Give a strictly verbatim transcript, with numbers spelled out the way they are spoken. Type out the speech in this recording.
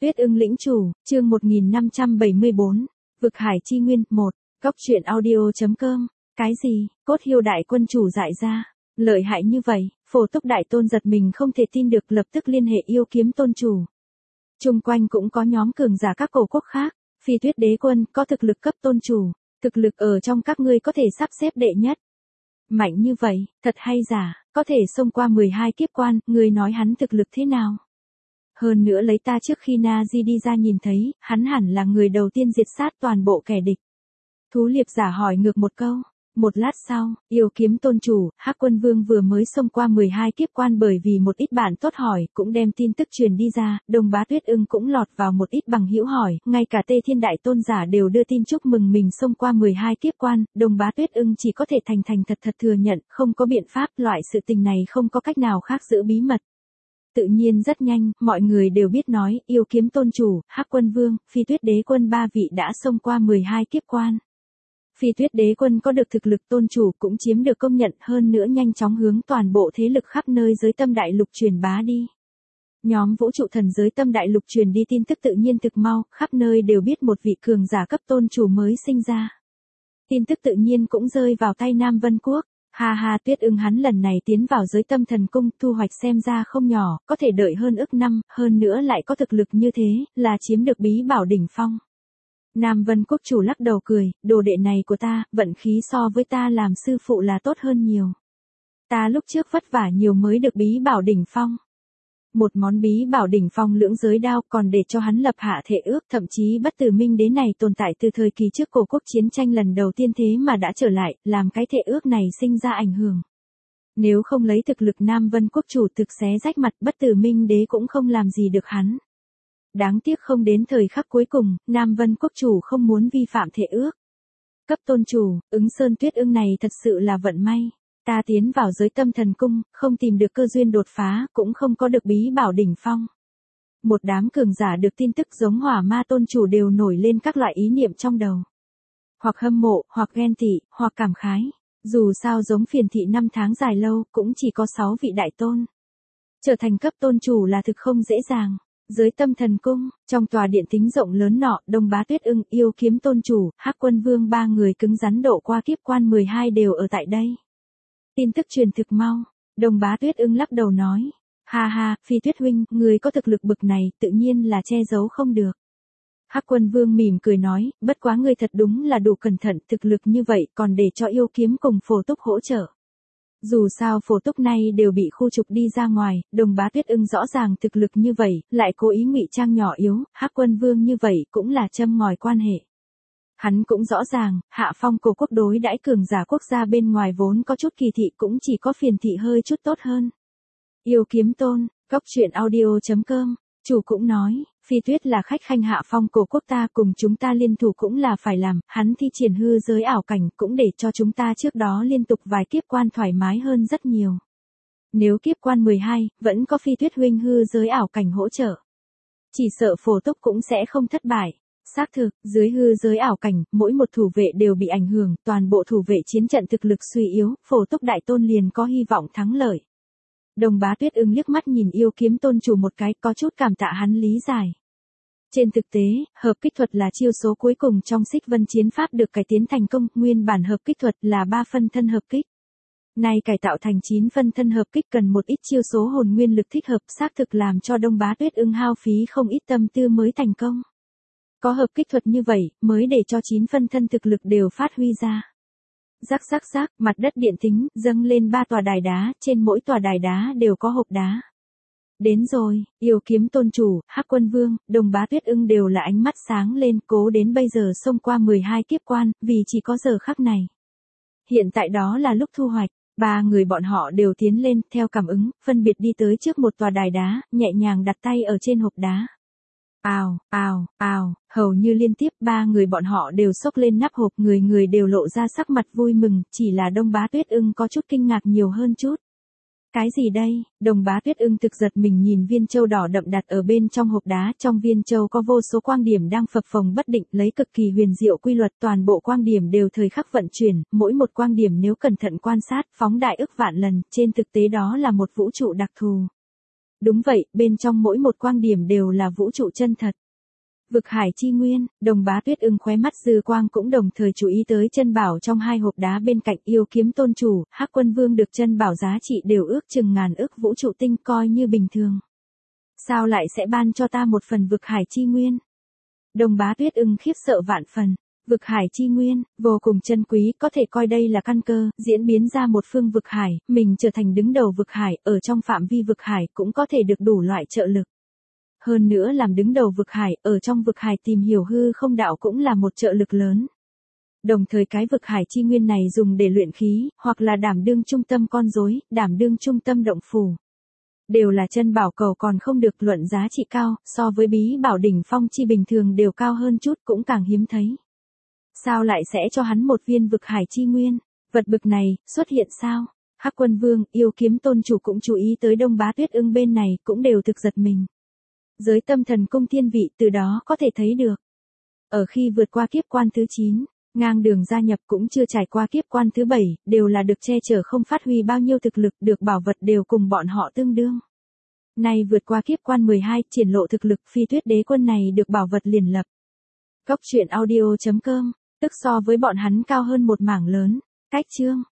Tuyết ưng lĩnh chủ, chương một nghìn năm trăm bảy mươi bốn, Vực Hải Chi Nguyên, một, Cóc truyện audio.com, cái gì, cốt hiêu đại quân chủ dại ra, lợi hại như vậy, Phổ Túc đại tôn giật mình không thể tin được lập tức liên hệ yêu kiếm tôn chủ. Trung quanh cũng có nhóm cường giả các cổ quốc khác, Phi Tuyết đế quân có thực lực cấp tôn chủ, thực lực ở trong các ngươi có thể sắp xếp đệ nhất. Mạnh như vậy, thật hay giả, có thể xông qua mười hai kiếp quan, ngươi nói hắn thực lực thế nào? Hơn nữa lấy ta trước khi Nazi đi ra nhìn thấy, hắn hẳn là người đầu tiên diệt sát toàn bộ kẻ địch. Thú liệp giả hỏi ngược một câu. Một lát sau, yêu kiếm tôn chủ, Hắc Quân Vương vừa mới xông qua mười hai kiếp quan bởi vì một ít bạn tốt hỏi, cũng đem tin tức truyền đi ra, Đồng Bá Tuyết ưng cũng lọt vào một ít bằng hữu hỏi, ngay cả Tê Thiên Đại Tôn giả đều đưa tin chúc mừng mình xông qua mười hai kiếp quan, Đồng Bá Tuyết ưng chỉ có thể thành thành thật thật thừa nhận, không có biện pháp, loại sự tình này không có cách nào khác giữ bí mật. Tự nhiên rất nhanh, mọi người đều biết nói, yêu kiếm tôn chủ, Hắc Quân Vương, Phi Tuyết đế quân ba vị đã xông qua mười hai kiếp quan. Phi Tuyết đế quân có được thực lực tôn chủ cũng chiếm được công nhận hơn nữa nhanh chóng hướng toàn bộ thế lực khắp nơi giới tâm đại lục truyền bá đi. Nhóm vũ trụ thần giới tâm đại lục truyền đi tin tức tự nhiên thực mau, khắp nơi đều biết một vị cường giả cấp tôn chủ mới sinh ra. Tin tức tự nhiên cũng rơi vào tay Nam Vân Quốc. Ha ha, Tuyết ưng hắn lần này tiến vào giới tâm thần cung, thu hoạch xem ra không nhỏ, có thể đợi hơn ức năm, hơn nữa lại có thực lực như thế, là chiếm được bí bảo đỉnh phong. Nam Vân Quốc chủ lắc đầu cười, đồ đệ này của ta, vận khí so với ta làm sư phụ là tốt hơn nhiều. Ta lúc trước vất vả nhiều mới được bí bảo đỉnh phong. Một món bí bảo đỉnh phong lưỡng giới đao còn để cho hắn lập hạ thể ước, thậm chí bất tử minh đế này tồn tại từ thời kỳ trước cổ quốc chiến tranh lần đầu tiên thế mà đã trở lại, làm cái thể ước này sinh ra ảnh hưởng. Nếu không lấy thực lực Nam Vân Quốc chủ thực xé rách mặt, bất tử minh đế cũng không làm gì được hắn. Đáng tiếc không đến thời khắc cuối cùng, Nam Vân Quốc chủ không muốn vi phạm thể ước. Cấp tôn chủ, ứng sơn Tuyết ưng này thật sự là vận may. Ta tiến vào giới tâm thần cung, không tìm được cơ duyên đột phá, cũng không có được bí bảo đỉnh phong. Một đám cường giả được tin tức giống hỏa ma tôn chủ đều nổi lên các loại ý niệm trong đầu. Hoặc hâm mộ, hoặc ghen tị, hoặc cảm khái. Dù sao giống phiền thị năm tháng dài lâu, cũng chỉ có sáu vị đại tôn. Trở thành cấp tôn chủ là thực không dễ dàng. Giới tâm thần cung, trong tòa điện tính rộng lớn nọ, Đồng Bá Tuyết ưng, yêu kiếm tôn chủ, Hắc Quân Vương ba người cứng rắn độ qua kiếp quan mười hai đều ở tại đây. Tin tức truyền thực mau, Đồng Bá Tuyết ưng lắc đầu nói, ha ha, Phi Tuyết huynh, người có thực lực bực này, tự nhiên là che giấu không được. Hắc Quân Vương mỉm cười nói, bất quá ngươi thật đúng là đủ cẩn thận, thực lực như vậy còn để cho yêu kiếm cùng Phổ Túc hỗ trợ. Dù sao Phổ Túc này đều bị khu trục đi ra ngoài, Đồng Bá Tuyết ưng rõ ràng thực lực như vậy, lại cố ý ngụy trang nhỏ yếu, Hắc Quân Vương như vậy cũng là châm ngòi quan hệ. Hắn cũng rõ ràng, hạ phong cổ quốc đối đãi cường giả quốc gia bên ngoài vốn có chút kỳ thị cũng chỉ có phiền thị hơi chút tốt hơn. Yêu kiếm tôn, Cóc truyện audio.com, chủ cũng nói, Phi Tuyết là khách khanh hạ phong cổ quốc ta cùng chúng ta liên thủ cũng là phải làm, hắn thi triển hư giới ảo cảnh cũng để cho chúng ta trước đó liên tục vài kiếp quan thoải mái hơn rất nhiều. Nếu kiếp quan mười hai, vẫn có Phi Tuyết huynh hư giới ảo cảnh hỗ trợ. Chỉ sợ Phổ Túc cũng sẽ không thất bại. Xác thực, dưới hư giới ảo cảnh, mỗi một thủ vệ đều bị ảnh hưởng, toàn bộ thủ vệ chiến trận thực lực suy yếu, Phổ Túc đại tôn liền có hy vọng thắng lợi. Đồng Bá Tuyết ưng liếc mắt nhìn yêu kiếm tôn chủ một cái, có chút cảm tạ hắn lý giải. Trên thực tế, hợp kích thuật là chiêu số cuối cùng trong Xích Vân chiến pháp được cải tiến thành công, nguyên bản hợp kích thuật là ba phân thân hợp kích. Nay cải tạo thành chín phân thân hợp kích cần một ít chiêu số hồn nguyên lực thích hợp, xác thực làm cho Đồng Bá Tuyết ưng hao phí không ít tâm tư mới thành công. Có hợp kích thuật như vậy, mới để cho chín phân thân thực lực đều phát huy ra. Rắc rắc rắc, mặt đất điện tính, dâng lên ba tòa đài đá, trên mỗi tòa đài đá đều có hộp đá. Đến rồi, yêu kiếm tôn chủ, Hắc Quân Vương, Đồng Bá Tuyết ưng đều là ánh mắt sáng lên, cố đến bây giờ xông qua mười hai kiếp quan, vì chỉ có giờ khắc này. Hiện tại đó là lúc thu hoạch, ba người bọn họ đều tiến lên, theo cảm ứng, phân biệt đi tới trước một tòa đài đá, nhẹ nhàng đặt tay ở trên hộp đá. Ào, ào, ào, hầu như liên tiếp ba người bọn họ đều xốc lên nắp hộp, người người đều lộ ra sắc mặt vui mừng, chỉ là Đồng Bá Tuyết ưng có chút kinh ngạc nhiều hơn chút. Cái gì đây? Đồng Bá Tuyết ưng thực giật mình nhìn viên châu đỏ đậm đặt ở bên trong hộp đá, trong viên châu có vô số quang điểm đang phập phồng bất định, lấy cực kỳ huyền diệu quy luật, toàn bộ quang điểm đều thời khắc vận chuyển, mỗi một quang điểm nếu cẩn thận quan sát, phóng đại ức vạn lần, trên thực tế đó là một vũ trụ đặc thù. Đúng vậy, bên trong mỗi một quang điểm đều là vũ trụ chân thật. Vực hải chi nguyên, Đồng Bá Tuyết ưng khóe mắt dư quang cũng đồng thời chú ý tới chân bảo trong hai hộp đá bên cạnh. Yêu kiếm tôn chủ, Hắc Quân Vương được chân bảo giá trị đều ước chừng ngàn ức vũ trụ tinh, coi như bình thường. Sao lại sẽ ban cho ta một phần vực hải chi nguyên? Đồng Bá Tuyết ưng khiếp sợ vạn phần. Vực hải chi nguyên, vô cùng chân quý, có thể coi đây là căn cơ, diễn biến ra một phương vực hải, mình trở thành đứng đầu vực hải, ở trong phạm vi vực hải cũng có thể được đủ loại trợ lực. Hơn nữa làm đứng đầu vực hải, ở trong vực hải tìm hiểu hư không đạo cũng là một trợ lực lớn. Đồng thời cái vực hải chi nguyên này dùng để luyện khí, hoặc là đảm đương trung tâm con rối, đảm đương trung tâm động phủ. Đều là chân bảo cầu, còn không được luận giá trị cao, so với bí bảo đỉnh phong chi bình thường đều cao hơn chút, cũng càng hiếm thấy. Sao lại sẽ cho hắn một viên vực hải chi nguyên? Vật bực này, xuất hiện sao? Hắc Quân Vương, Yêu kiếm tôn chủ cũng chú ý tới Đông Bá Tuyết ưng bên này, cũng đều thực giật mình. Giới tâm thần cung thiên vị từ đó có thể thấy được. Ở khi vượt qua kiếp quan thứ chín, ngang đường gia nhập cũng chưa trải qua kiếp quan thứ bảy, đều là được che chở không phát huy bao nhiêu thực lực, được bảo vật đều cùng bọn họ tương đương. Nay vượt qua kiếp quan mười hai, triển lộ thực lực, Phi Tuyết đế quân này được bảo vật liền lập. Góc truyện audio chấm com, tức so với bọn hắn cao hơn một mảng lớn. Cách chương